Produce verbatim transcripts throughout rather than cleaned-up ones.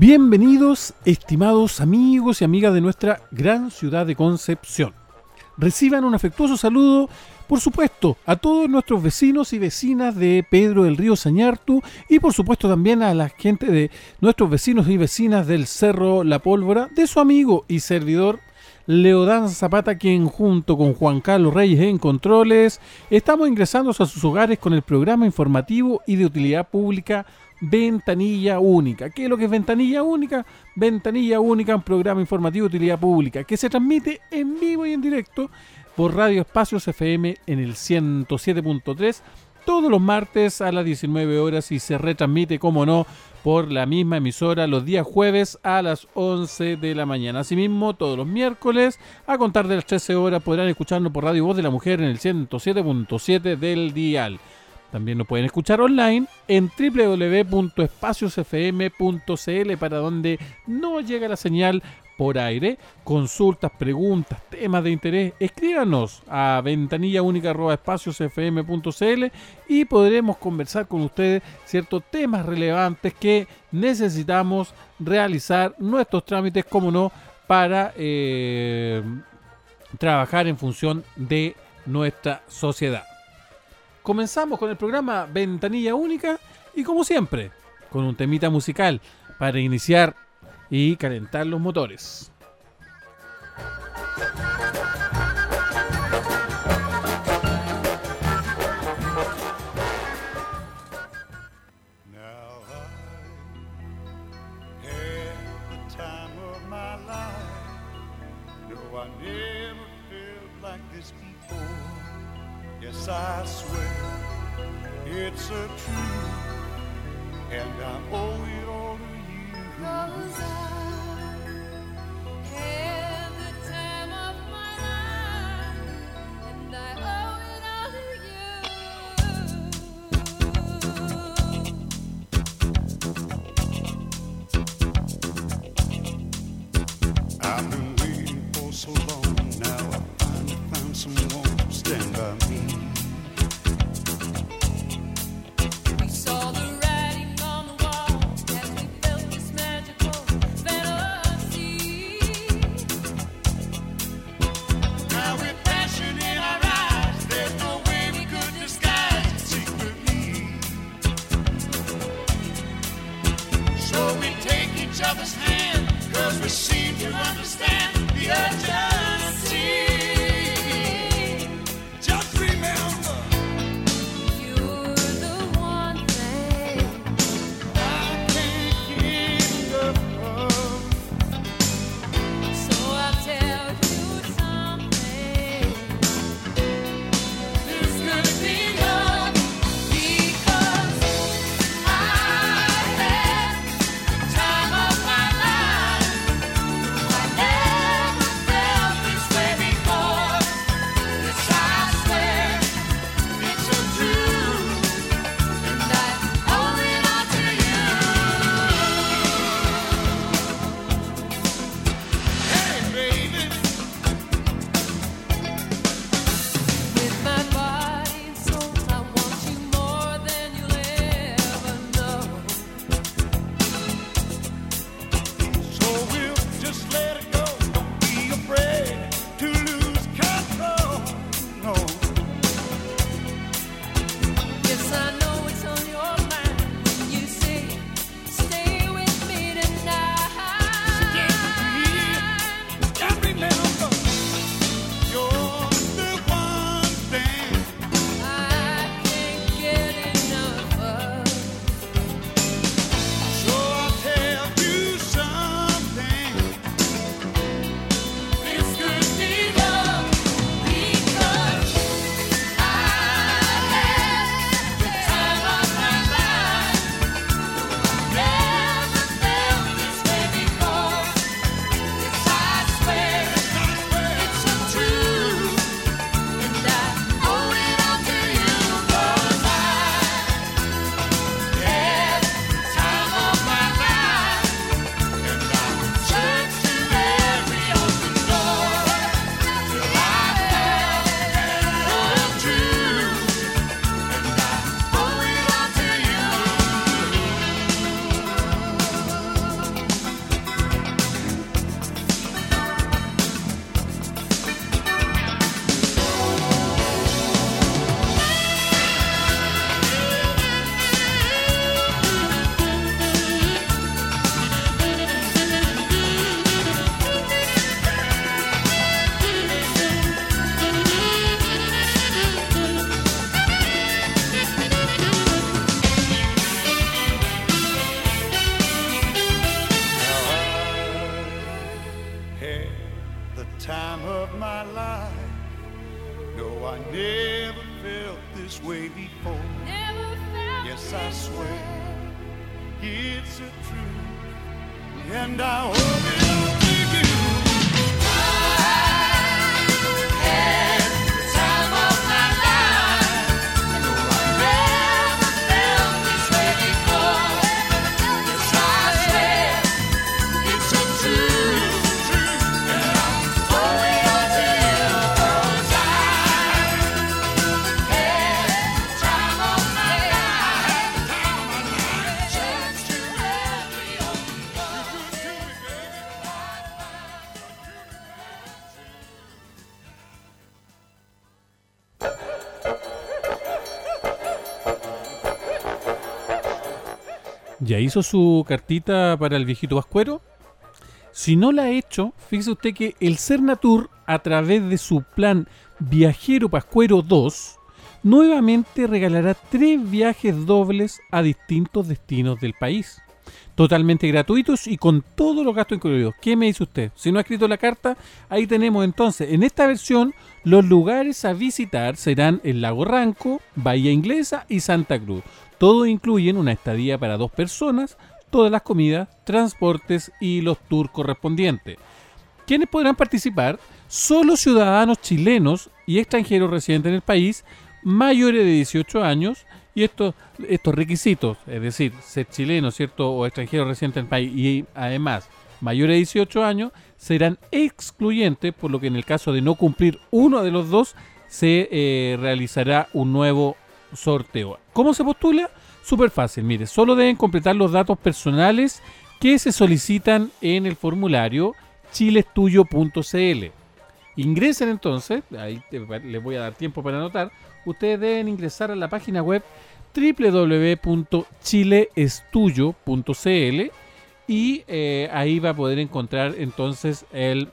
Bienvenidos, estimados amigos y amigas de nuestra gran ciudad de Concepción. Reciban un afectuoso saludo, por supuesto, a todos nuestros vecinos y vecinas de Pedro del Río Sañartu y por supuesto también a la gente de nuestros vecinos y vecinas del Cerro La Pólvora, de su amigo y servidor Leodán Zapata, quien junto con Juan Carlos Reyes en Controles estamos ingresando a sus hogares con el programa informativo y de utilidad pública Ventanilla Única. ¿Qué es lo que es Ventanilla Única? Ventanilla Única, un programa informativo de utilidad pública que se transmite en vivo y en directo por Radio Espacios F M en el ciento siete punto tres todos los martes a las diecinueve horas y se retransmite, como no, por la misma emisora los días jueves a las once de la mañana. Asimismo, todos los miércoles a contar de las trece horas podrán escucharnos por Radio Voz de la Mujer en el ciento siete punto siete del dial. También nos pueden escuchar online en doble u doble u doble u punto espacios f m punto c l, para donde no llega la señal por aire. Consultas, preguntas, temas de interés, escríbanos a ventanilla-única arroba espacios f m punto c l y podremos conversar con ustedes ciertos temas relevantes que necesitamos realizar nuestros trámites, como no, para eh, trabajar en función de nuestra sociedad. Comenzamos con el programa Ventanilla Única y, como siempre, con un temita musical para iniciar y calentar los motores. I swear it's a truth, and I owe it all to you. 'Cause I had the time of my life, and I owe it all to you. I've been waiting for so long now. I finally found someone to stand by me. Felt Yes, I swear it's a truth, and I hope it'll take you. ¿Ya hizo su cartita para el viejito Pascuero? Si no la ha hecho, fíjese usted que el Cernatur, a través de su plan Viajero Pascuero dos, nuevamente regalará tres viajes dobles a distintos destinos del país. Totalmente gratuitos y con todos los gastos incluidos. ¿Qué me dice usted? Si no ha escrito la carta, ahí tenemos entonces, en esta versión, los lugares a visitar serán el Lago Ranco, Bahía Inglesa y Santa Cruz. Todo incluyen una estadía para dos personas, todas las comidas, transportes y los tours correspondientes. ¿Quiénes podrán participar? Solo ciudadanos chilenos y extranjeros residentes en el país, mayores de dieciocho años, y estos, estos requisitos, es decir, ser chileno, ¿cierto?, o extranjero residente en el país, y además mayores de dieciocho años, serán excluyentes, por lo que en el caso de no cumplir uno de los dos, se eh, realizará un nuevo sorteo. ¿Cómo se postula? Súper fácil, mire, solo deben completar los datos personales que se solicitan en el formulario chilestuyo punto c l. Ingresen entonces, ahí les voy a dar tiempo para anotar, ustedes deben ingresar a la página web doble u doble u doble u punto chilestuyo punto c l y eh, ahí va a poder encontrar entonces el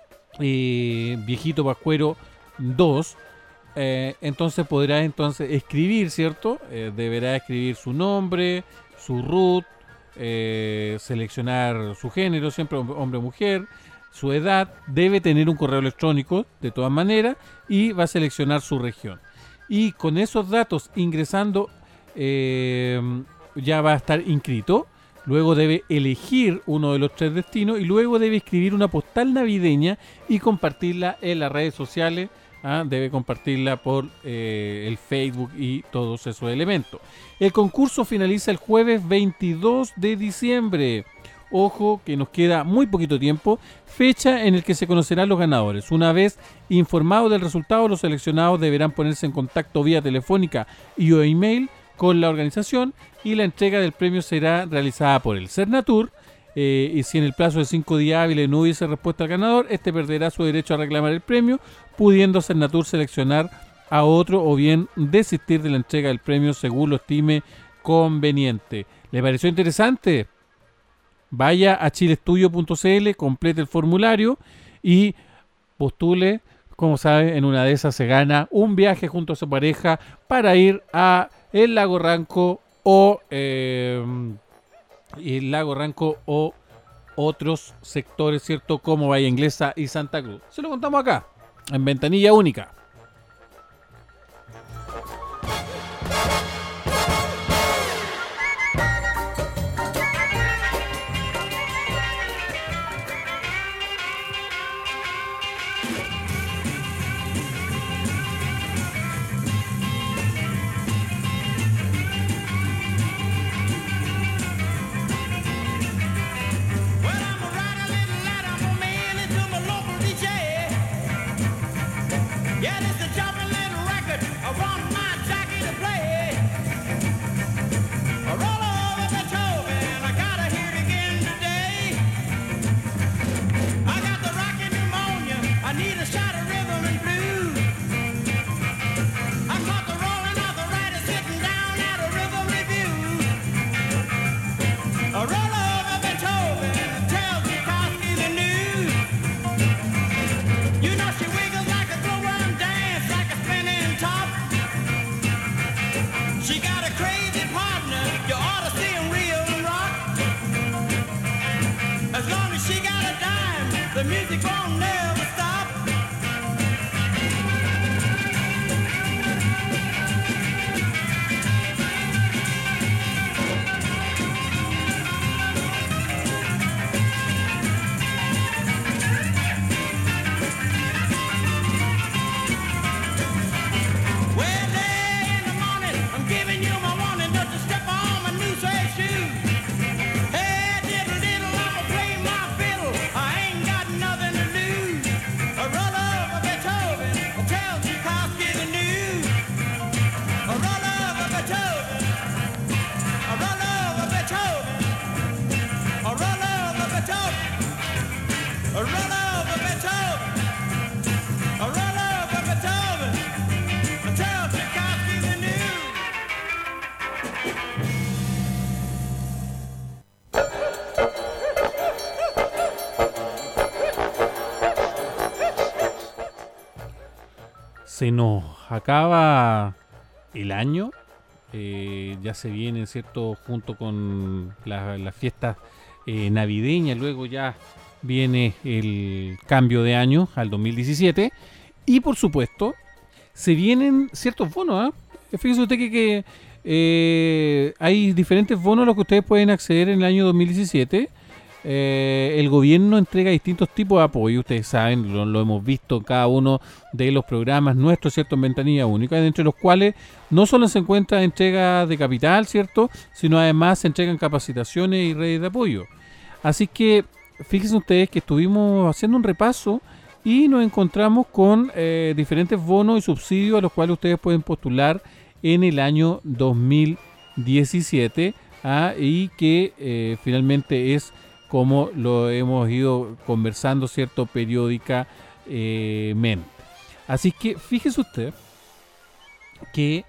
eh, viejito Pascuero dos. Eh, entonces podrá entonces escribir, ¿cierto? Eh, deberá escribir su nombre, su root, eh, seleccionar su género, siempre hombre o mujer, su edad, debe tener un correo electrónico de todas maneras y va a seleccionar su región. Y con esos datos ingresando eh, ya va a estar inscrito. Luego debe elegir uno de los tres destinos y luego debe escribir una postal navideña y compartirla en las redes sociales. ¿Ah? Debe compartirla por eh, el Facebook y todos esos elementos. El concurso finaliza el jueves veintidós de diciembre. Ojo que nos queda muy poquito tiempo, fecha en el que se conocerán los ganadores. Una vez informados del resultado, los seleccionados deberán ponerse en contacto vía telefónica y o email con la organización y la entrega del premio será realizada por el Cernatur. Eh, y si en el plazo de cinco días hábiles no hubiese respuesta al ganador, este perderá su derecho a reclamar el premio, pudiendo Cernatur seleccionar a otro o bien desistir de la entrega del premio según lo estime conveniente. ¿Le pareció interesante? Vaya a chilestuyo punto c l, complete el formulario y postule. Como sabe, en una de esas se gana un viaje junto a su pareja para ir a el Lago Ranco o eh, el Lago Ranco o otros sectores, ¿cierto? Como Bahía Inglesa y Santa Cruz. Se lo contamos acá, en Ventanilla Única. Se nos acaba el año, eh, ya se viene, ¿cierto?, junto con las la fiestas eh, navideñas, luego ya viene el cambio de año al dos mil diecisiete y por supuesto se vienen ciertos bonos, ¿eh? Fíjese usted que, que eh, hay diferentes bonos a los que ustedes pueden acceder en el año dos mil diecisiete. Eh, el gobierno entrega distintos tipos de apoyo, ustedes saben, lo, lo hemos visto en cada uno de los programas nuestros, ¿cierto?, en Ventanilla Única, entre los cuales no solo se encuentra entrega de capital, ¿cierto?, sino además se entregan capacitaciones y redes de apoyo. Así que fíjense ustedes que estuvimos haciendo un repaso y nos encontramos con eh, diferentes bonos y subsidios a los cuales ustedes pueden postular en el año dos mil diecisiete, ¿ah? Y que eh, finalmente es como lo hemos ido conversando, ¿cierto?, periódicamente. Eh, Así que fíjese usted que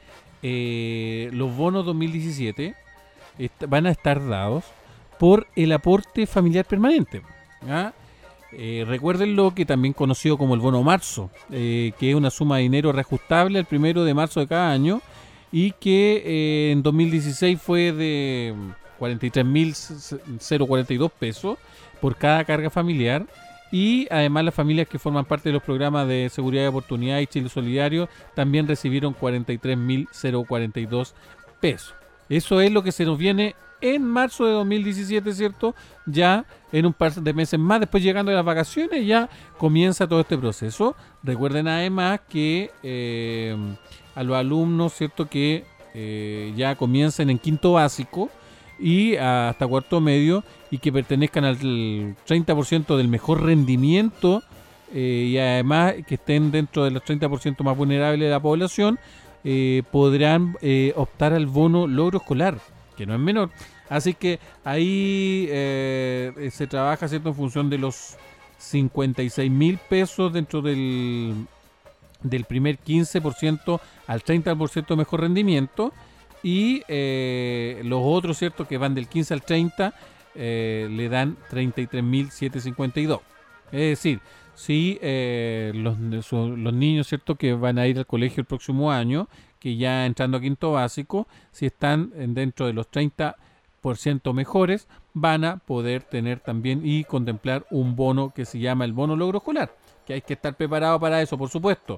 eh, los bonos dos mil diecisiete est- van a estar dados por el aporte familiar permanente. ¿Ah? Eh, recuérdenlo, que también conocido como el bono marzo, eh, que es una suma de dinero reajustable al primero de marzo de cada año y que eh, en dos mil dieciséis fue de cuarenta y tres mil cuarenta y dos pesos por cada carga familiar, y además las familias que forman parte de los programas de seguridad y oportunidad y Chile Solidario también recibieron cuarenta y tres mil cuarenta y dos pesos. Eso es lo que se nos viene en marzo de dos mil diecisiete, ¿cierto? Ya en un par de meses más, después llegando a las vacaciones, ya comienza todo este proceso. Recuerden además que eh, a los alumnos, ¿cierto?, que eh, ya comiencen en quinto básico y hasta cuarto medio y que pertenezcan al treinta por ciento del mejor rendimiento eh, y además que estén dentro de los treinta por ciento más vulnerables de la población, eh, podrán eh, optar al bono logro escolar, que no es menor. Así que ahí eh, se trabaja, ¿cierto?, en función de los cincuenta y seis mil pesos dentro del, del primer quince por ciento al treinta por ciento de mejor rendimiento, y eh, los otros, ¿cierto?, que van del quince al treinta eh, le dan treinta y tres mil setecientos cincuenta y dos. Es decir, si eh, los, los niños, ¿cierto?, que van a ir al colegio el próximo año, que ya entrando a quinto básico, si están dentro de los treinta por ciento mejores, van a poder tener también y contemplar un bono que se llama el bono logro escolar, que hay que estar preparado para eso, por supuesto.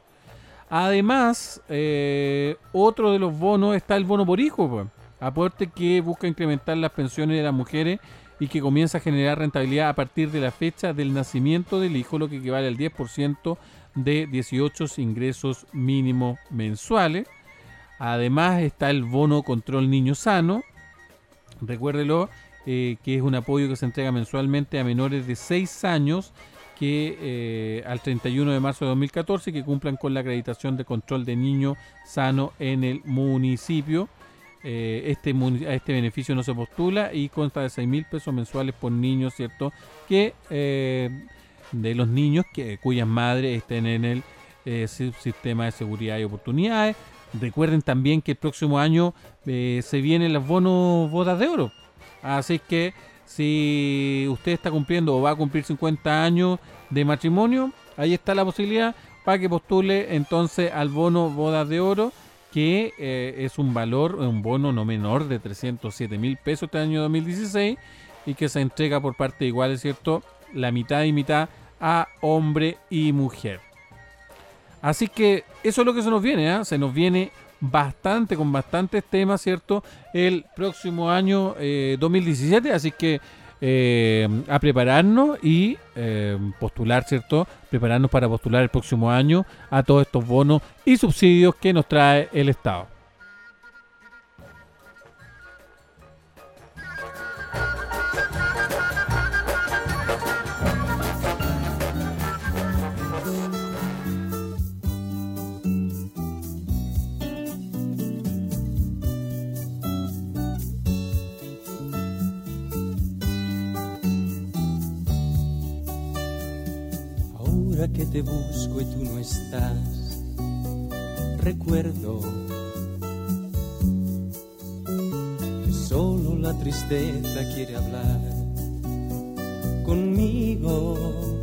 Además, eh, otro de los bonos está el bono por hijo, pues, aporte que busca incrementar las pensiones de las mujeres y que comienza a generar rentabilidad a partir de la fecha del nacimiento del hijo, lo que equivale al diez por ciento de dieciocho ingresos mínimos mensuales. Además está el bono control niño sano, recuérdelo, eh, que es un apoyo que se entrega mensualmente a menores de seis años que eh, al treinta y uno de marzo de dos mil catorce que cumplan con la acreditación de control de niño sano en el municipio. Eh, este, a este beneficio no se postula y consta de seis mil pesos mensuales por niño, ¿cierto?, que eh, de los niños que cuyas madres estén en el eh, sistema de seguridad y oportunidades. Recuerden también que el próximo año eh, se vienen los bonos bodas de oro. Así que si usted está cumpliendo o va a cumplir cincuenta años de matrimonio, ahí está la posibilidad para que postule entonces al bono bodas de oro, que eh, es un valor, un bono no menor de trescientos siete mil pesos este año dos mil dieciséis y que se entrega por parte igual, es cierto, la mitad y mitad a hombre y mujer. Así que eso es lo que se nos viene, ¿eh? Se nos viene bastante, con bastantes temas, ¿cierto?, el próximo año eh, dos mil diecisiete, así que eh, a prepararnos y eh, postular, ¿cierto?, prepararnos para postular el próximo año a todos estos bonos y subsidios que nos trae el Estado. Ahora que te busco y tú no estás, recuerdo solo la tristeza quiere hablar conmigo.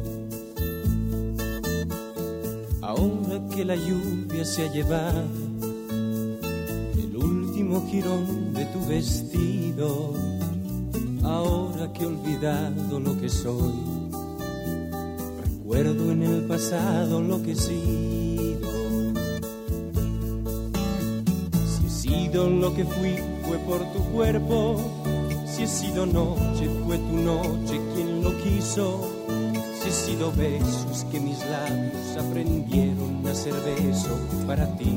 Ahora que la lluvia se ha llevado el último jirón de tu vestido, ahora que he olvidado lo que soy, recuerdo en el pasado lo que he sido. Si he sido lo que fui, fue por tu cuerpo. Si he sido noche, fue tu noche quien lo quiso. Si he sido besos que mis labios aprendieron a ser beso para ti.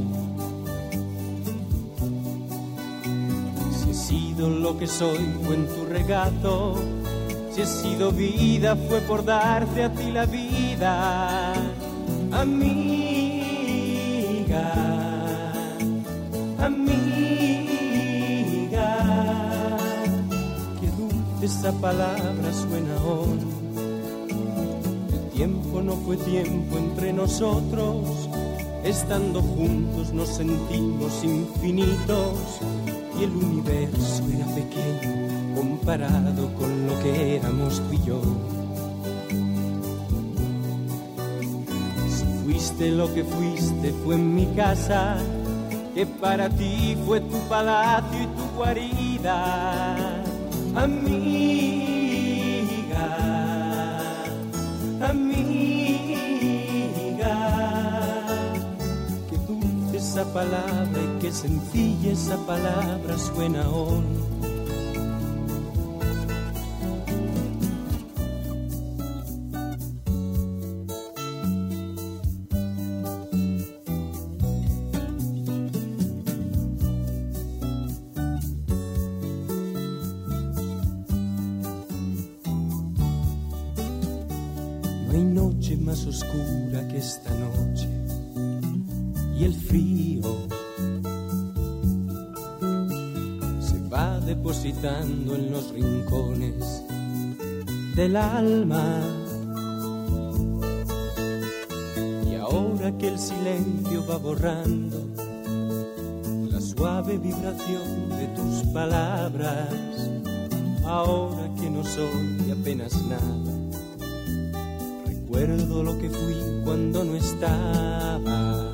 Si he sido lo que soy, fue en tu regazo. Si he sido vida, fue por darte a ti la vida. Amiga, amiga, qué dulce esa palabra suena hoy. El tiempo no fue tiempo entre nosotros, estando juntos nos sentimos infinitos, y el universo era pequeño comparado con lo que éramos tú y yo. Si fuiste lo que fuiste, fue en mi casa, que para ti fue tu palacio y tu guarida. Amiga, amiga, qué dulce esa palabra y qué sencilla esa palabra suena hoy. Más oscura que esta noche y el frío se va depositando en los rincones del alma, y ahora que el silencio va borrando la suave vibración de tus palabras, ahora que no soy apenas nada, recuerdo lo que fui cuando no estabas.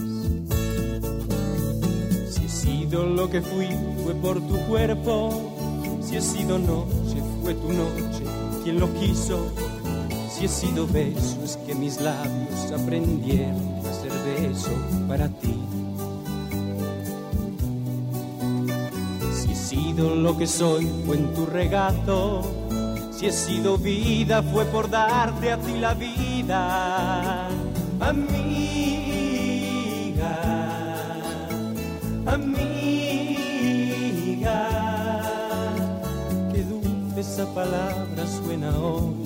Si he sido lo que fui, fue por tu cuerpo. Si he sido noche, fue tu noche quien lo quiso. Si he sido beso, es que mis labios aprendieron a ser beso para ti. Si he sido lo que soy, fue en tu regazo. Si he sido vida, fue por darte a ti la vida. Amiga, amiga, qué dulce esa palabra suena hoy.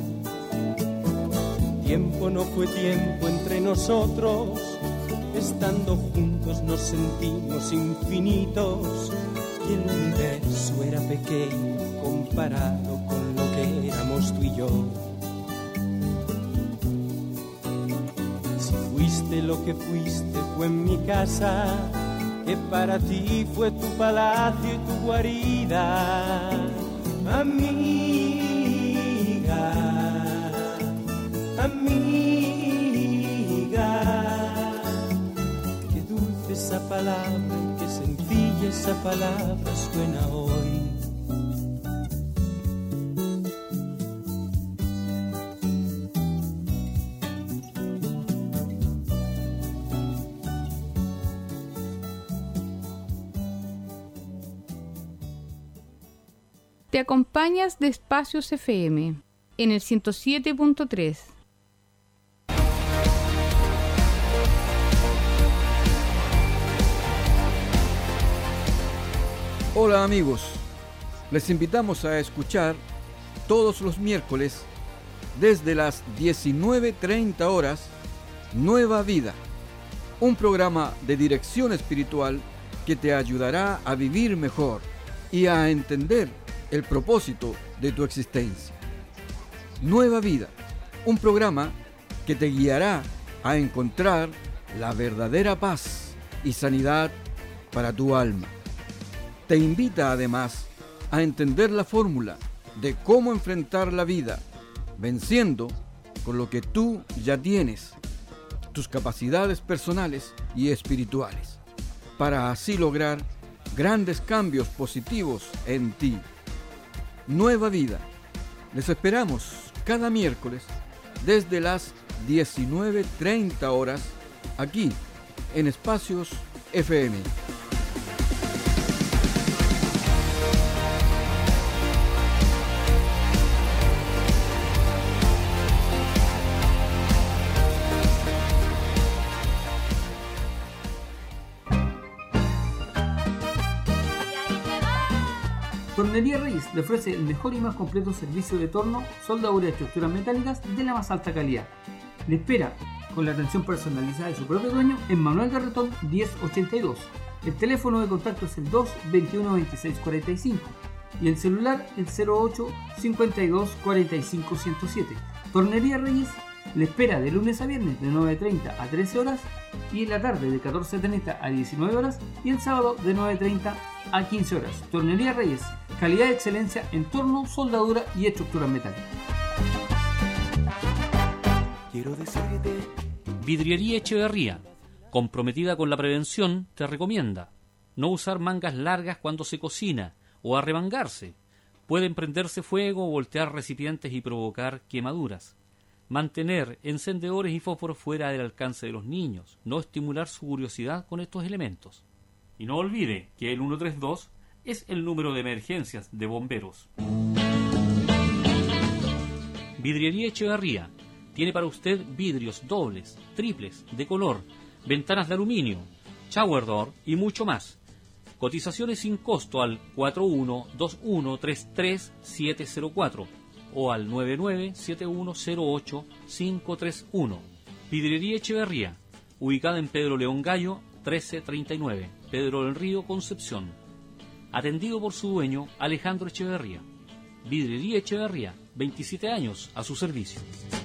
Tiempo no fue tiempo entre nosotros, estando juntos nos sentimos infinitos, y el universo era pequeño comparado con lo que éramos tú y yo. Si fuiste lo que fuiste, fue en mi casa, que para ti fue tu palacio y tu guarida. Amiga, amiga, qué dulce esa palabra y qué sencilla esa palabra suena hoy. Te acompañas de Espacios F M en el ciento siete punto tres. Hola amigos, les invitamos a escuchar todos los miércoles desde las diecinueve treinta horas Nueva Vida, un programa de dirección espiritual que te ayudará a vivir mejor y a entender el propósito de tu existencia. Nueva Vida, un programa que te guiará a encontrar la verdadera paz y sanidad para tu alma. Te invita además a entender la fórmula de cómo enfrentar la vida, venciendo con lo que tú ya tienes, tus capacidades personales y espirituales, para así lograr grandes cambios positivos en ti. Nueva Vida. Les esperamos cada miércoles desde las diecinueve treinta horas aquí en Espacios F M. Tornería Reyes le ofrece el mejor y más completo servicio de torno, soldadura de estructuras metálicas de la más alta calidad. Le espera con la atención personalizada de su propio dueño en Manuel Garretón diez ochenta y dos. El teléfono de contacto es el dos veintiuno veintiséis cuarenta y cinco y el celular el cero ocho cincuenta y dos cuarenta y cinco ciento siete. Tornería Reyes le espera de lunes a viernes de nueve treinta a trece horas y en la tarde de catorce treinta a diecinueve horas y el sábado de nueve treinta a quince horas. Tornería Reyes, calidad de excelencia en torno, soldadura y estructuras metálicas. Quiero decirte, Vidriería Echeverría, comprometida con la prevención, te recomienda no usar mangas largas cuando se cocina o arremangarse. Pueden prenderse fuego, voltear recipientes y provocar quemaduras. Mantener encendedores y fósforos fuera del alcance de los niños, no estimular su curiosidad con estos elementos. Y no olvide que el ciento treinta y dos es el número de emergencias de bomberos. Vidriería Echeverría tiene para usted vidrios dobles, triples, de color, ventanas de aluminio, shower door y mucho más. Cotizaciones sin costo al cuatro uno dos uno tres tres siete cero cuatro o al nueve nueve siete uno cero ocho cinco tres uno. Vidriería Echeverría, ubicada en Pedro León Gallo, trece treinta y nueve, Pedro del Río, Concepción. Atendido por su dueño, Alejandro Echeverría. Vidriería Echeverría, veintisiete años a su servicio.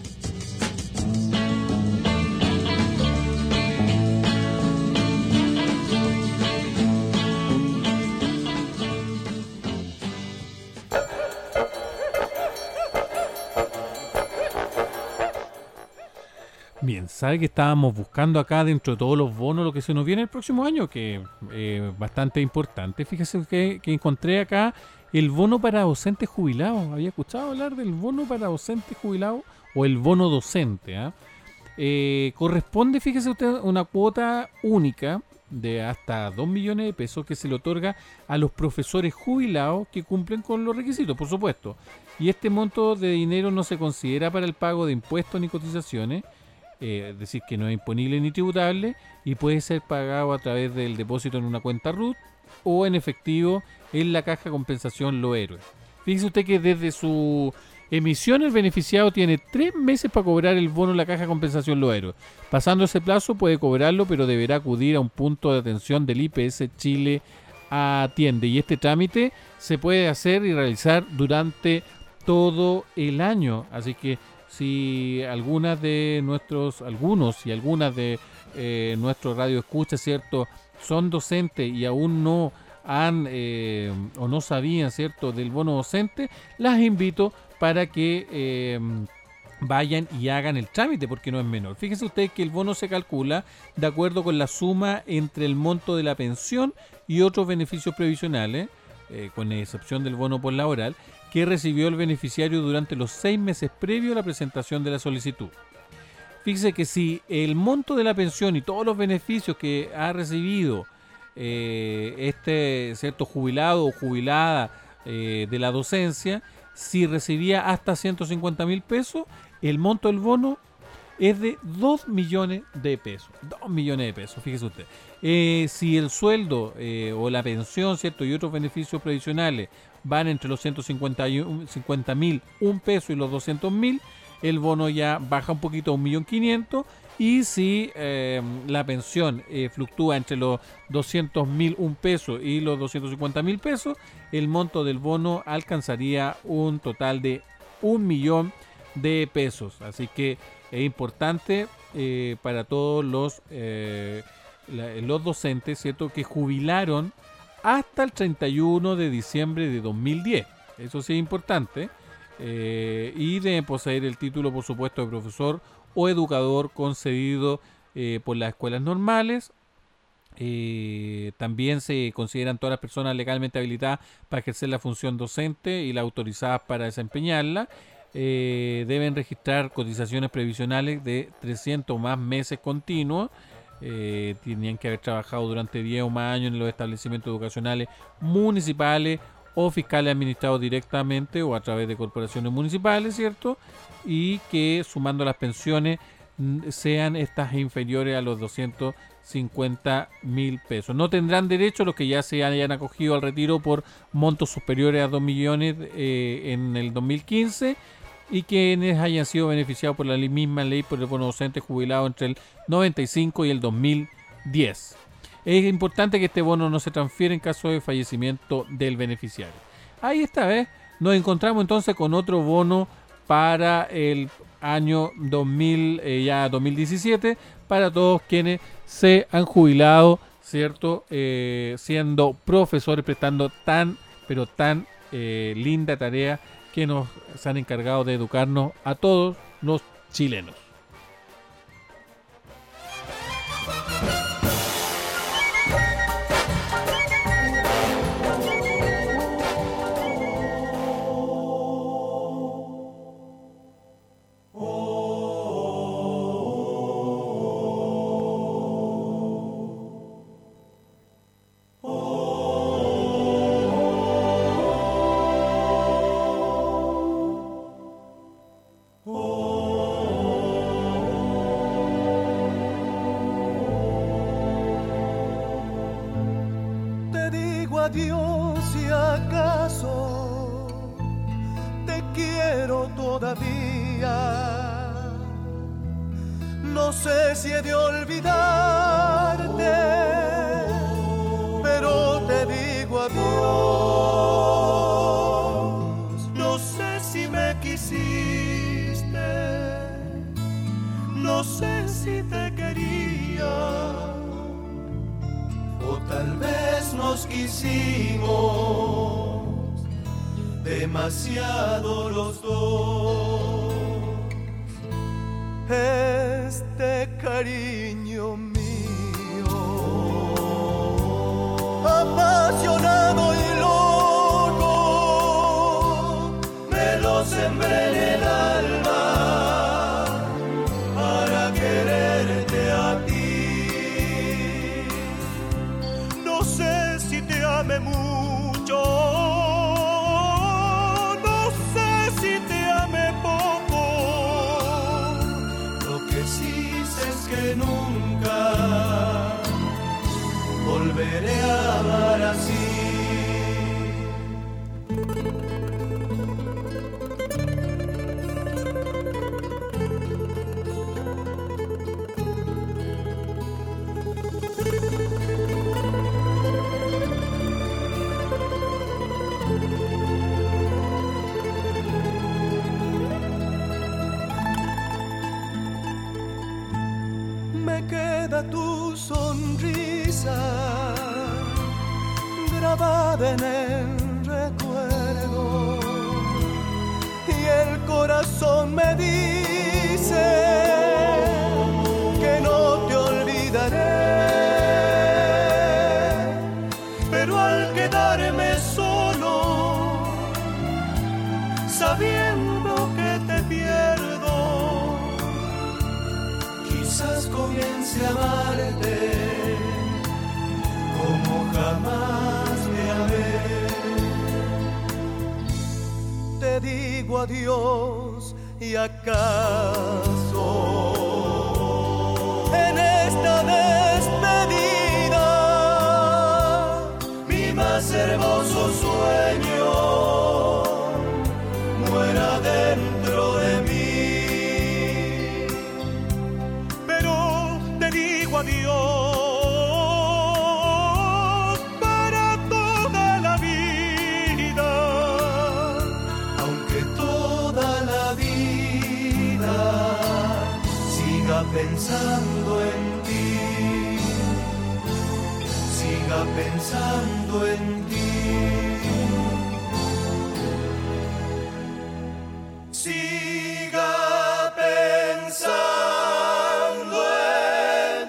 Bien, sabe que estábamos buscando acá dentro de todos los bonos lo que se nos viene el próximo año, que es eh, bastante importante. Fíjese que, que encontré acá el bono para docentes jubilados. ¿Había escuchado hablar del bono para docentes jubilados o el bono docente? ¿eh? Eh, corresponde, fíjese usted, una cuota única de hasta dos millones de pesos que se le otorga a los profesores jubilados que cumplen con los requisitos, por supuesto. Y este monto de dinero no se considera para el pago de impuestos ni cotizaciones. Eh, es decir, que no es imponible ni tributable y puede ser pagado a través del depósito en una cuenta R U T o en efectivo en la caja compensación Los Héroes. Fíjese usted que desde su emisión el beneficiado tiene tres meses para cobrar el bono en la caja compensación Los Héroes. Pasando ese plazo puede cobrarlo, pero deberá acudir a un punto de atención del I P S Chile Atiende, y este trámite se puede hacer y realizar durante todo el año. Así que si algunas de nuestros, algunos y algunas de eh, nuestros radioescuchas, ¿cierto?, son docentes y aún no han eh, o no sabían, ¿cierto?, del bono docente, las invito para que eh, vayan y hagan el trámite, porque no es menor. Fíjese usted que el bono se calcula de acuerdo con la suma entre el monto de la pensión y otros beneficios previsionales, eh, con excepción del bono por laboral, que recibió el beneficiario durante los seis meses previos a la presentación de la solicitud. Fíjese que si el monto de la pensión y todos los beneficios que ha recibido eh, este cierto jubilado o jubilada eh, de la docencia, si recibía hasta ciento cincuenta mil pesos, el monto del bono es de dos millones de pesos. dos millones de pesos, fíjese usted. Eh, si el sueldo eh, o la pensión, ¿cierto?, y otros beneficios previsionales van entre los ciento cincuenta mil, un peso y los doscientos mil, el bono ya baja un poquito a un millón quinientos. Y si eh, la pensión eh, fluctúa entre los doscientos mil, un peso y los doscientos cincuenta mil pesos, el monto del bono alcanzaría un total de un millón de pesos. Así que es importante eh, para todos los, eh, la, los docentes, ¿cierto?, que jubilaron hasta el treinta y uno de diciembre de dos mil diez. Eso sí es importante. Eh, y deben poseer el título, por supuesto, de profesor o educador concedido eh, por las escuelas normales. Eh, también se consideran todas las personas legalmente habilitadas para ejercer la función docente y las autorizadas para desempeñarla. Eh, deben registrar cotizaciones previsionales de trescientos o más meses continuos. Eh, tenían que haber trabajado durante diez o más años en los establecimientos educacionales municipales o fiscales administrados directamente o a través de corporaciones municipales, ¿cierto? Y que sumando las pensiones sean estas inferiores a los doscientos cincuenta mil pesos. No tendrán derecho los que ya se hayan acogido al retiro por montos superiores a dos millones eh, en el dos mil quince y quienes hayan sido beneficiados por la misma ley por el bono docente jubilado entre el noventa y cinco y el dos mil diez. Es importante que este bono no se transfiera en caso de fallecimiento del beneficiario. Ahí esta vez nos encontramos entonces con otro bono para el año dos mil, eh, ya dos mil diecisiete, para todos quienes se han jubilado, ¿cierto? Eh, siendo profesores, prestando tan, pero tan eh, linda tarea que nos se han encargado de educarnos a todos los chilenos. Adiós, si acaso te quiero todavía. No sé si he de olvidarte, pero te digo adiós. No sé si me quisiste, no sé si te quería. O tal vez nos quisimos demasiado los dos. Este cariño mío, apasionado y loco, me lo sembré en el alma para quererte a ti. Ame mucho, no sé si te ame poco. Lo que sí sé es que nunca volveré a amar así. Tu sonrisa grabada en el recuerdo y el corazón me dice que no te olvidaré, pero al quedarme solo sabiendo que te pierdo, quizás comience a amarte como jamás me amé. Te digo adiós y acaso en esta despedida mi más hermoso sueño muera dentro de mí. Adiós para toda la vida, aunque toda la vida siga pensando en ti, siga pensando en ti. Siga pensando en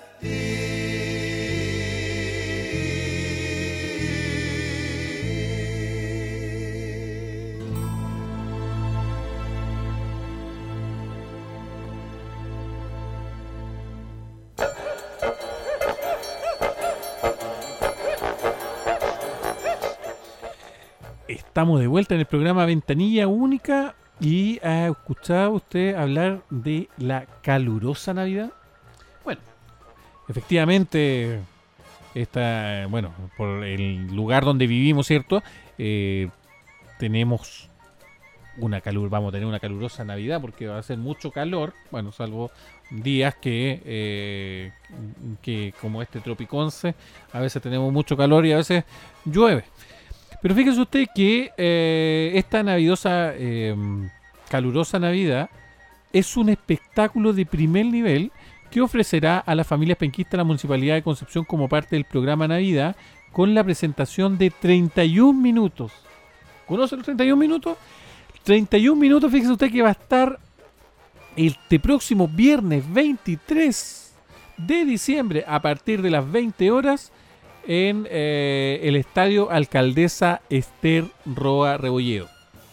Estamos de vuelta en el programa Ventanilla Única y ha escuchado usted hablar de la calurosa Navidad. Bueno, efectivamente, esta, bueno, por el lugar donde vivimos, ¿cierto? Eh, tenemos una calur, vamos a tener una calurosa Navidad porque va a ser mucho calor, bueno, salvo días que, eh, que como este Tropiconce, a veces tenemos mucho calor y a veces llueve. Pero fíjese usted que eh, esta navidosa, eh, calurosa Navidad es un espectáculo de primer nivel que ofrecerá a las familias penquistas la Municipalidad de Concepción como parte del programa Navidad con la presentación de treinta y un minutos. ¿Conoce los treinta y un minutos? treinta y un minutos, fíjese usted que va a estar este próximo viernes veintitrés de diciembre a partir de las veinte horas en eh, el Estadio Alcaldesa Esther Roa Rebolledo.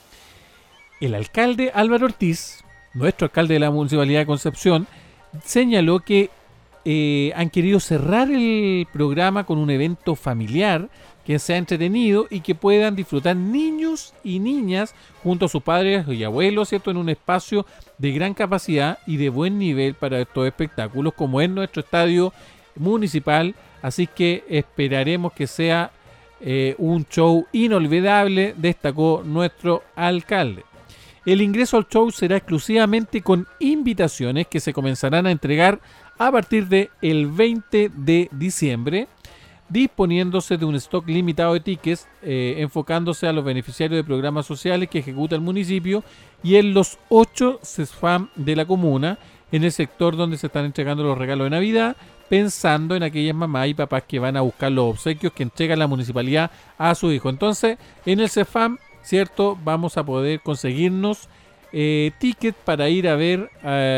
El alcalde Álvaro Ortiz, nuestro alcalde de la Municipalidad de Concepción, señaló que eh, han querido cerrar el programa con un evento familiar que sea entretenido y que puedan disfrutar niños y niñas junto a sus padres y abuelos, ¿cierto?, en un espacio de gran capacidad y de buen nivel para estos espectáculos, como es nuestro estadio municipal. Así que esperaremos que sea eh, un show inolvidable, destacó nuestro alcalde. El ingreso al show será exclusivamente con invitaciones que se comenzarán a entregar a partir del veinte de diciembre, disponiéndose de un stock limitado de tickets, eh, enfocándose a los beneficiarios de programas sociales que ejecuta el municipio y en los ocho CESFAM de la comuna, en el sector donde se están entregando los regalos de Navidad, pensando en aquellas mamás y papás que van a buscar los obsequios que entrega la municipalidad a su hijo. Entonces, en el CEFAM, ¿cierto?, vamos a poder conseguirnos eh, tickets para ir a ver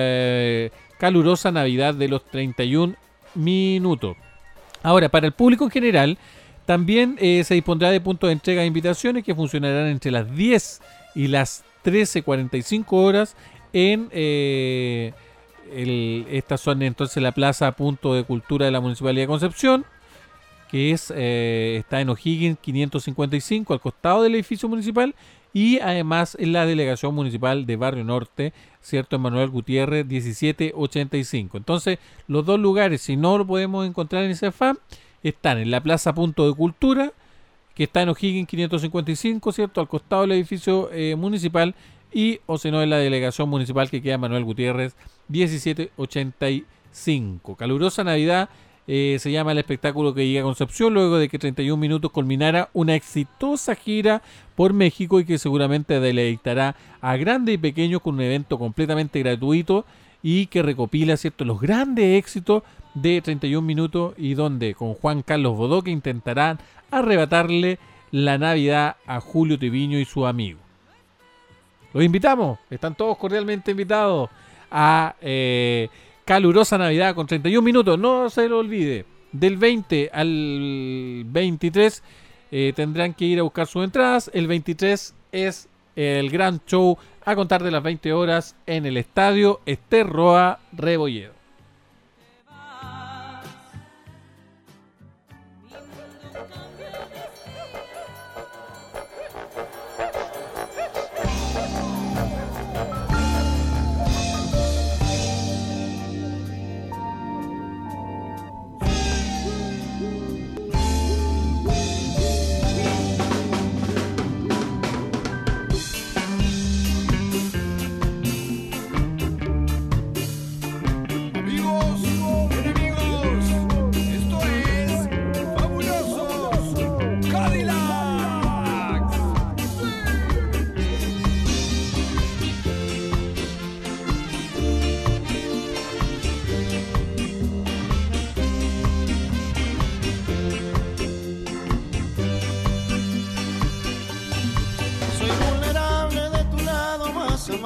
eh, calurosa Navidad de los treinta y un minutos. Ahora, para el público en general, también eh, se dispondrá de puntos de entrega de invitaciones que funcionarán entre las diez y las trece cuarenta y cinco horas en... Eh, El, estas son entonces la Plaza Punto de Cultura de la Municipalidad de Concepción, que es eh, está en O'Higgins quinientos cincuenta y cinco, al costado del edificio municipal, y además en la Delegación Municipal de Barrio Norte, ¿cierto?, en Manuel Gutiérrez diecisiete ochenta y cinco. Entonces, los dos lugares, si no lo podemos encontrar en CEFAM, están en la Plaza Punto de Cultura, que está en O'Higgins quinientos cincuenta y cinco, ¿cierto?, al costado del edificio eh, municipal, y o si no en la Delegación Municipal que queda en Manuel Gutiérrez diecisiete ochenta y cinco. Calurosa Navidad eh, se llama el espectáculo que llega a Concepción luego de que treinta y un minutos culminara una exitosa gira por México y que seguramente deleitará a grandes y pequeños con un evento completamente gratuito y que recopila, ¿cierto?, los grandes éxitos de treinta y un minutos, y donde con Juan Carlos Bodoque intentarán arrebatarle la Navidad a Julio Triviño y sus amigos. Los invitamos, están todos cordialmente invitados a eh, calurosa Navidad con treinta y un minutos. No se lo olvide, del veinte al veintitrés eh, tendrán que ir a buscar sus entradas. El veintitrés es el gran show a contar de las veinte horas en el Estadio Esther Roa Rebolledo.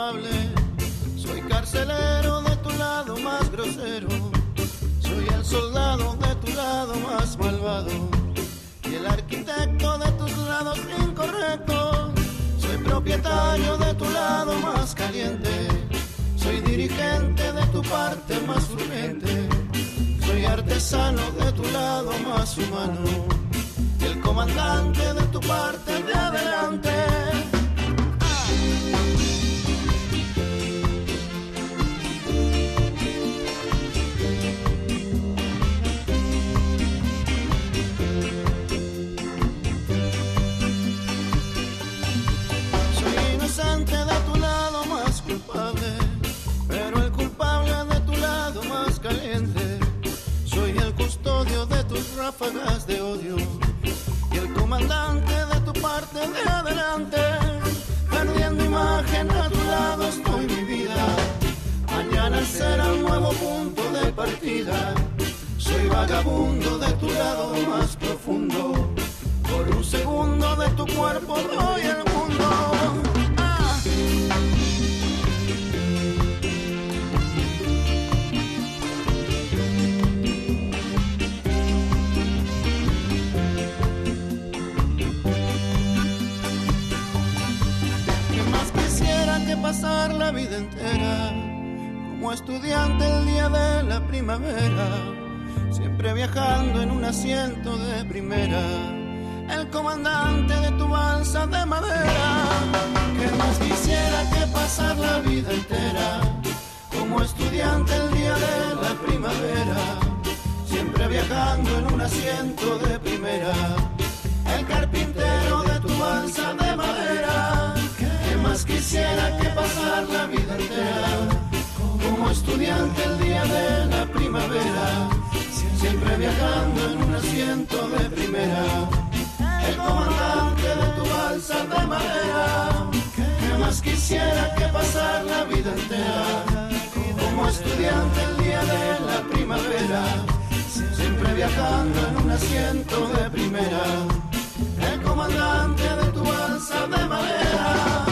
amable, soy carcelero de tu lado más grosero, soy el soldado de tu lado más malvado y el arquitecto de tus lados incorrectos. Soy propietario de tu lado más caliente, soy dirigente de tu parte más urgente, soy artesano de tu lado más humano y el comandante de tu parte de adelante. Ráfagas de odio y el comandante de tu parte de adelante, perdiendo imagen a tu lado estoy mi vida, mañana será un nuevo punto de partida, soy vagabundo de tu lado más profundo, por un segundo de tu cuerpo doy el mundo. ¡Ah! Pasar la vida entera como estudiante el día de la primavera, siempre viajando en un asiento de primera, el comandante de tu balsa de madera. Que más quisiera que pasar la vida entera como estudiante el día de la primavera, siempre viajando en un asiento de primera, el carpintero de tu balsa de madera. Más quisiera que pasar la vida entera como estudiante el día de la primavera, siempre viajando en un asiento de primera, el comandante de tu balsa de madera. Que más quisiera que pasar la vida entera como estudiante el día de la primavera, siempre viajando en un asiento de primera, el comandante de tu balsa de madera.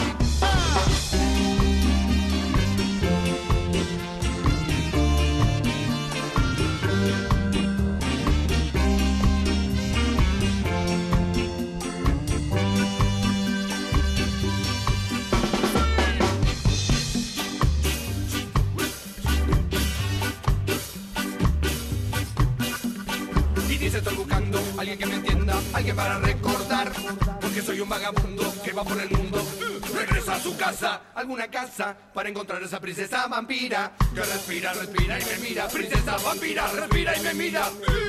Estoy buscando alguien que me entienda, alguien para recordar, porque soy un vagabundo que va por el mundo. Regresa a su casa, alguna casa, para encontrar esa princesa vampira que respira, respira y me mira. Princesa vampira, respira y me mira.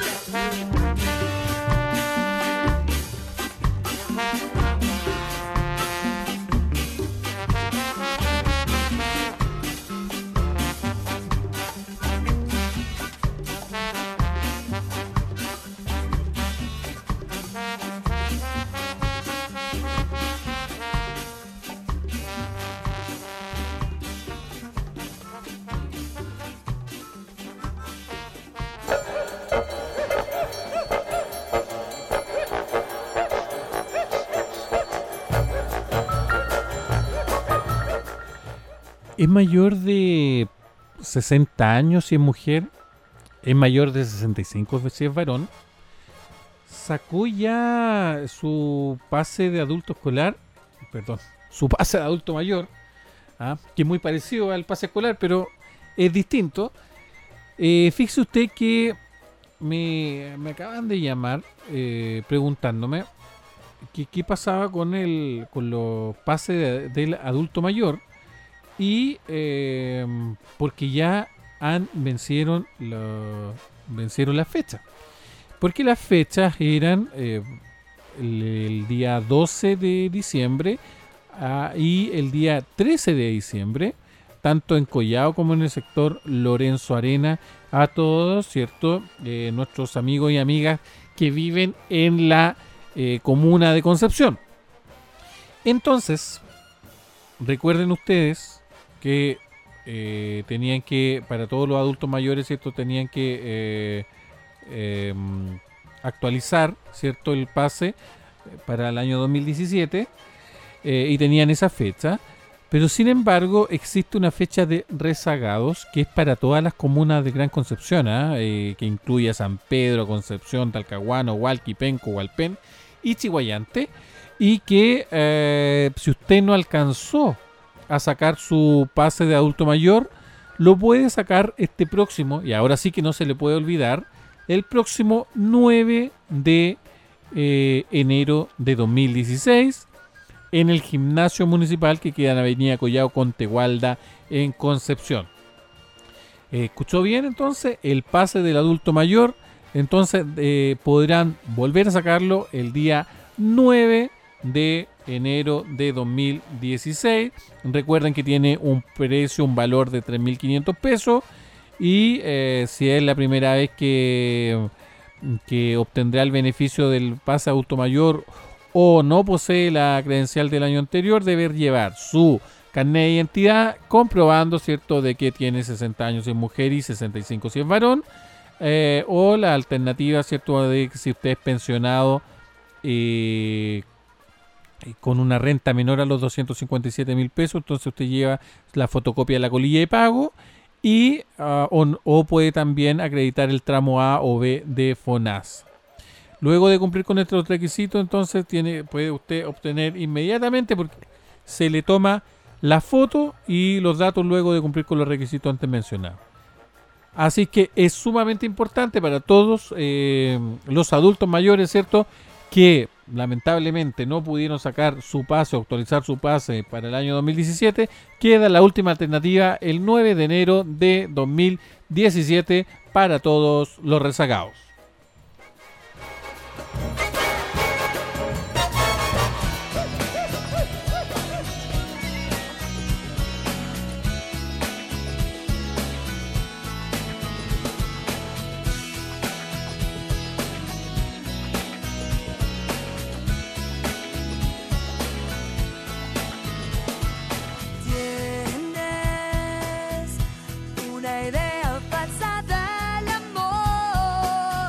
Es mayor de sesenta años si es mujer, es mayor de sesenta y cinco si es varón. Sacó ya su pase de adulto escolar, perdón, su pase de adulto mayor, ¿ah? Que es muy parecido al pase escolar, pero es distinto. Eh, fíjese usted que me, me acaban de llamar eh, preguntándome que qué pasaba con el con los pases de, del adulto mayor. Y eh, porque ya han vencieron la, vencieron las fechas, porque las fechas eran eh, el, el día doce de diciembre ah, y el día trece de diciembre, tanto en Collao como en el sector Lorenzo Arena, a todos, cierto, eh, nuestros amigos y amigas que viven en la eh, comuna de Concepción. Entonces, recuerden ustedes que eh, tenían que, para todos los adultos mayores, ¿cierto? Tenían que eh, eh, actualizar, ¿cierto? El pase para el año dos mil diecisiete eh, y tenían esa fecha, Pero sin embargo existe una fecha de rezagados que es para todas las comunas de Gran Concepción, ¿eh? Eh, que incluye a San Pedro, Concepción, Talcahuano, Hualqui, Penco, Hualpén y Chiguayante, y que eh, si usted no alcanzó a sacar su pase de adulto mayor, lo puede sacar este próximo, y ahora sí que no se le puede olvidar, el próximo nueve de eh, enero de dos mil dieciséis, en el gimnasio municipal que queda en Avenida Collao con Tegualda en Concepción. Eh, ¿Escuchó bien entonces? El pase del adulto mayor, entonces eh, podrán volver a sacarlo el día nueve de enero de dos mil dieciséis. Recuerden que tiene un precio, un valor de tres mil quinientos pesos, y eh, si es la primera vez que, que obtendrá el beneficio del pase adulto mayor o no posee la credencial del año anterior, debe llevar su carnet de identidad comprobando, ¿cierto?, de que tiene sesenta años si es mujer y sesenta y cinco si es varón, eh, o la alternativa, ¿cierto?, de que si usted es pensionado eh, con una renta menor a los doscientos cincuenta y siete mil pesos, entonces usted lleva la fotocopia de la colilla de pago y uh, o, o puede también acreditar el tramo A o B de FONASA. Luego de cumplir con estos requisitos, entonces tiene, puede usted obtener inmediatamente, porque se le toma la foto y los datos luego de cumplir con los requisitos antes mencionados. Así que es sumamente importante para todos eh, los adultos mayores, ¿cierto?, que lamentablemente no pudieron sacar su pase o actualizar su pase para el año dos mil diecisiete. Queda la última alternativa el nueve de enero de dos mil diecisiete para todos los rezagados. Tienes una idea falsa del amor.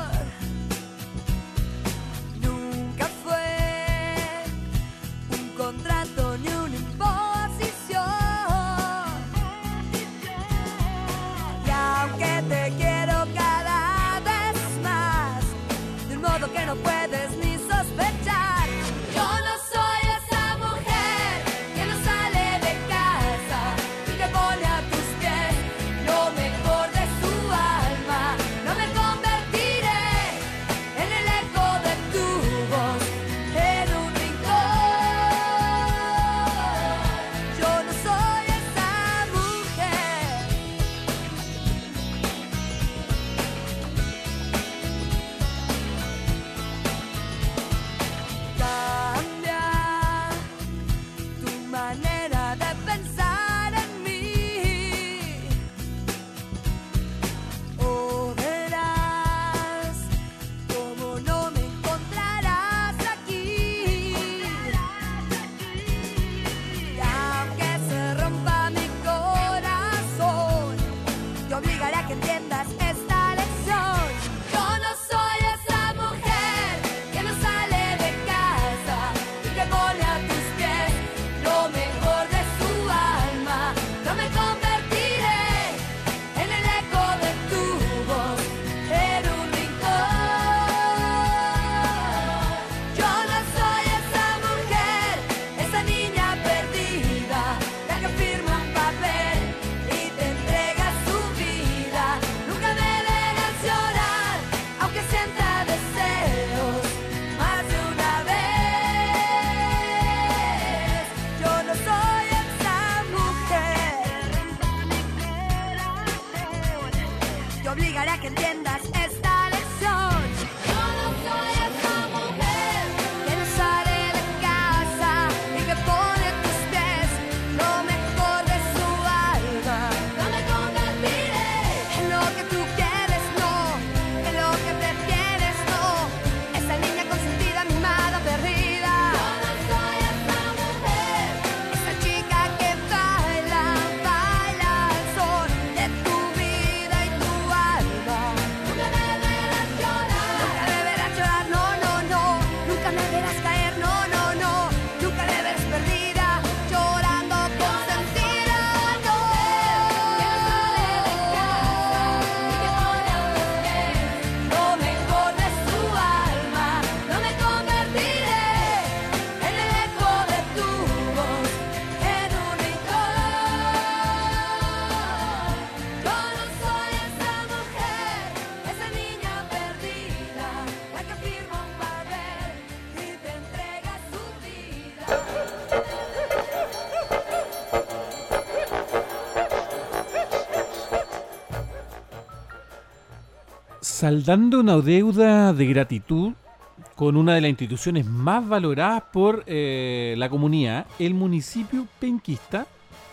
saldando una deuda de gratitud con una de las instituciones más valoradas por eh, la comunidad, el municipio penquista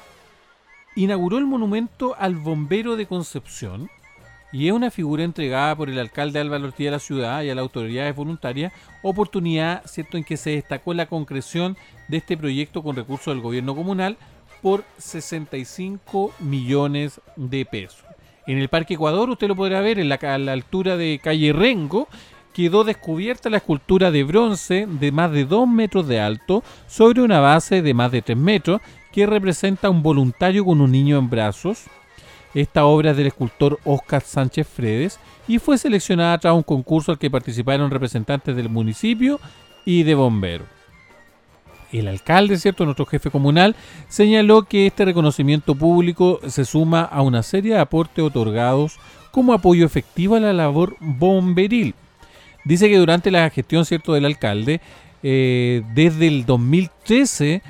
inauguró el monumento al bombero de Concepción, y es una figura entregada por el alcalde Álvaro Ortiz de la ciudad y a las autoridades voluntarias, oportunidad, cierto, en que se destacó la concreción de este proyecto con recursos del gobierno comunal por sesenta y cinco millones de pesos. En el Parque Ecuador, usted lo podrá ver en la, a la altura de calle Rengo, quedó descubierta la escultura de bronce de más de dos metros de alto sobre una base de más de tres metros que representa a un voluntario con un niño en brazos. Esta obra es del escultor Óscar Sánchez Fredes y fue seleccionada tras un concurso al que participaron representantes del municipio y de bomberos. El alcalde, cierto, nuestro jefe comunal, señaló que este reconocimiento público se suma a una serie de aportes otorgados como apoyo efectivo a la labor bomberil. Dice que durante la gestión, cierto, del alcalde, eh, desde el dos mil trece,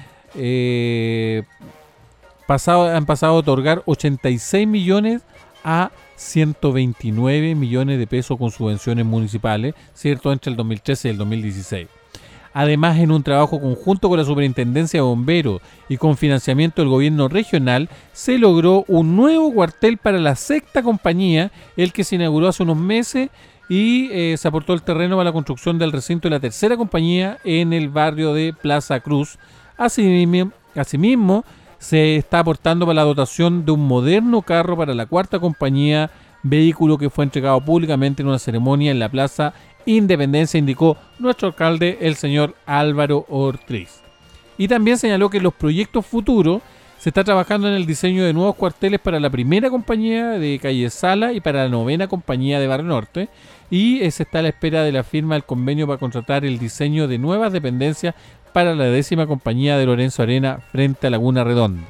eh, pasado, han pasado a otorgar ochenta y seis millones a ciento veintinueve millones de pesos con subvenciones municipales, cierto, entre el dos mil trece y el dos mil dieciséis. Además, en un trabajo conjunto con la Superintendencia de Bomberos y con financiamiento del gobierno regional, se logró un nuevo cuartel para la sexta compañía, el que se inauguró hace unos meses, y eh, se aportó el terreno para la construcción del recinto de la tercera compañía en el barrio de Plaza Cruz. Asimismo, asimismo se está aportando para la dotación de un moderno carro para la cuarta compañía, vehículo que fue entregado públicamente en una ceremonia en la Plaza Independencia, indicó nuestro alcalde, el señor Álvaro Ortiz. Y también señaló que en los proyectos futuros se está trabajando en el diseño de nuevos cuarteles para la primera compañía de Calle Sala y para la novena compañía de Barrio Norte, y se está a la espera de la firma del convenio para contratar el diseño de nuevas dependencias para la décima compañía de Lorenzo Arena frente a Laguna Redonda.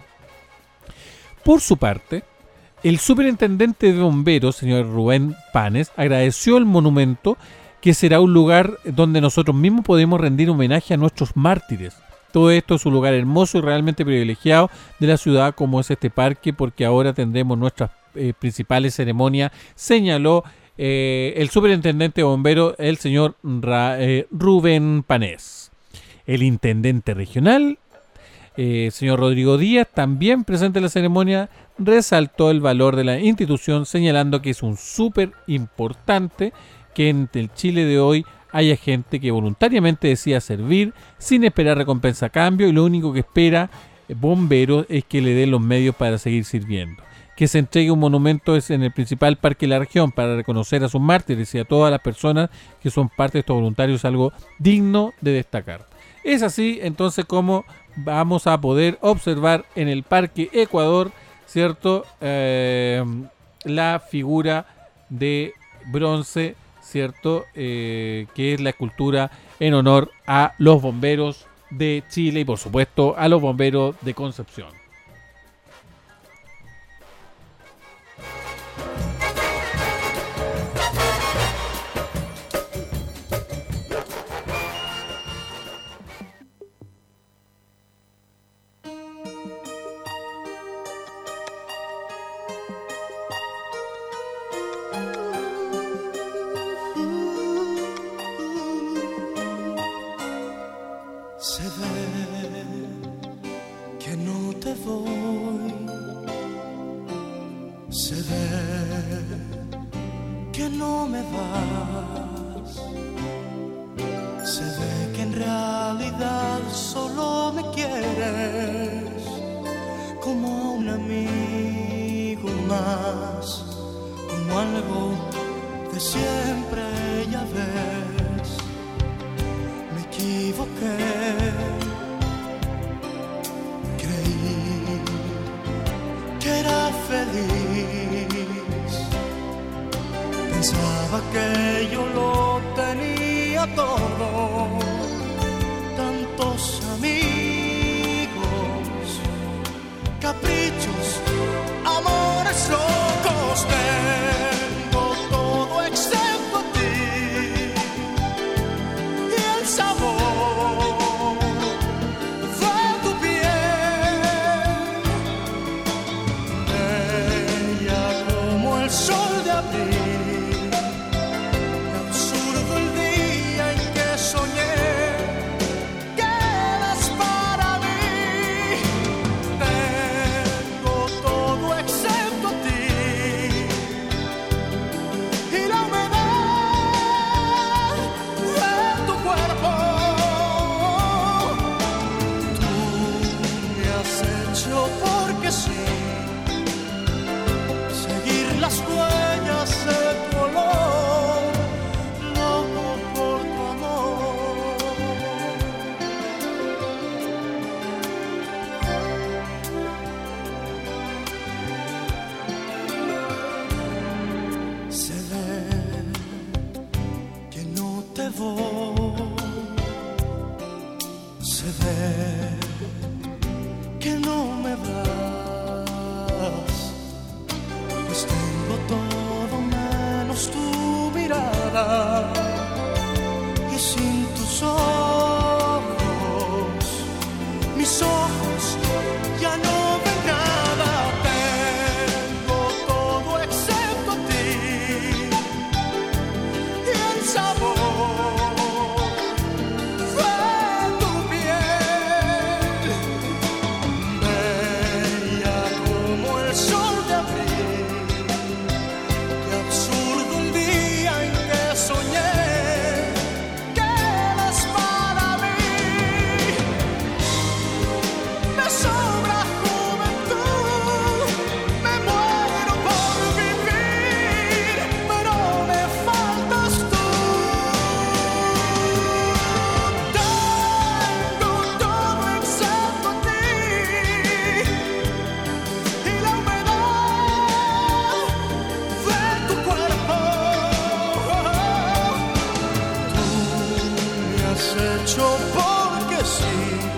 Por su parte, el superintendente de bomberos, señor Rubén Panes, agradeció el monumento, que será un lugar donde nosotros mismos podemos rendir homenaje a nuestros mártires. Todo esto es un lugar hermoso y realmente privilegiado de la ciudad, como es este parque, porque ahora tendremos nuestras eh, principales ceremonias, señaló eh, el superintendente de bomberos, el señor Ra, eh, Rubén Panés. El intendente regional, el eh, señor Rodrigo Díaz, también presente en la ceremonia, resaltó el valor de la institución, señalando que es un súper importante que en el Chile de hoy haya gente que voluntariamente decida servir sin esperar recompensa a cambio, y lo único que espera eh, bomberos es que le den los medios para seguir sirviendo. Que se entregue un monumento es en el principal parque de la región para reconocer a sus mártires y a todas las personas que son parte de estos voluntarios, es algo digno de destacar. Es así entonces como vamos a poder observar en el Parque Ecuador, cierto, eh, la figura de bronce, cierto, eh, que es la escultura en honor a los bomberos de Chile y por supuesto a los bomberos de Concepción. Se ve que no te voy, se ve que no me vas, se ve que en realidad solo me quieres como un amigo más, como algo de siempre, ya ves. Me equivoqué, creí que era feliz, pensaba que yo lo tenía todo, tantos amigos, caprichos, amores locos, tengo todo excepto a ti y el sabor sol de abril, mis ojos ya no ven nada. Tengo todo excepto a ti y el sabor de tu piel, bella como el sol de abril. Qué absurdo el día en que soñé que eras para mí. Me sobra juventud, me muero por vivir, pero me faltas tú. Tengo todo excepto a ti y la humedad de tu cuerpo. Tú me has hecho porque sí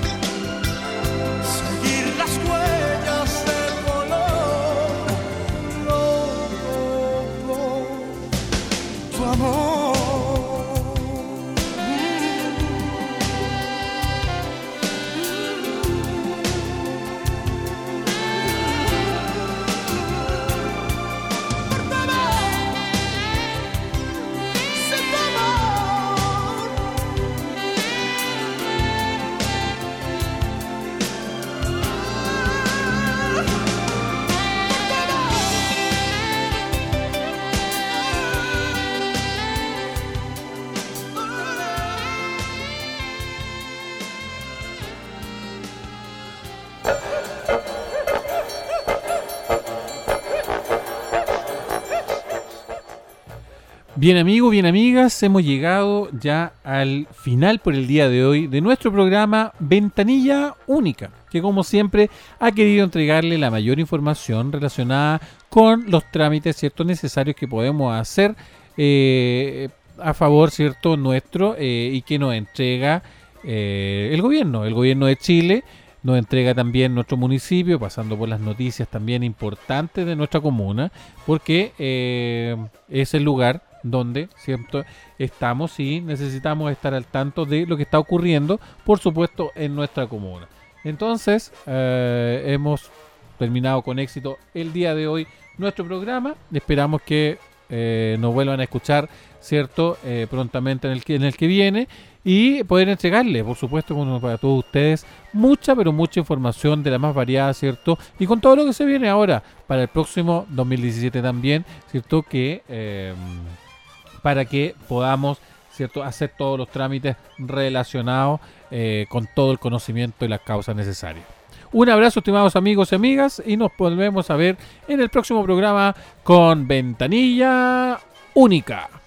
seguir las huellas del color, loco por tu amor. Se tu amor. Bien amigos, bien amigas, hemos llegado ya al final por el día de hoy de nuestro programa Ventanilla Única, que como siempre ha querido entregarle la mayor información relacionada con los trámites, ciertos necesarios que podemos hacer eh, a favor, cierto, nuestro eh, y que nos entrega eh, el gobierno, el gobierno de Chile. Nos entrega también nuestro municipio, pasando por las noticias también importantes de nuestra comuna, porque eh, es el lugar donde cierto estamos y necesitamos estar al tanto de lo que está ocurriendo, por supuesto, en nuestra comuna. Entonces, eh, hemos terminado con éxito el día de hoy nuestro programa. Esperamos que eh, nos vuelvan a escuchar, cierto, eh, prontamente en el que en el que viene, y poder entregarle, por supuesto, como para todos ustedes, mucha, pero mucha información de la más variada, ¿cierto? Y con todo lo que se viene ahora para el próximo dos mil diecisiete también, ¿cierto? Que eh, para que podamos, ¿cierto?, hacer todos los trámites relacionados eh, con todo el conocimiento y las causas necesarias. Un abrazo, estimados amigos y amigas, y nos volvemos a ver en el próximo programa con Ventanilla Única.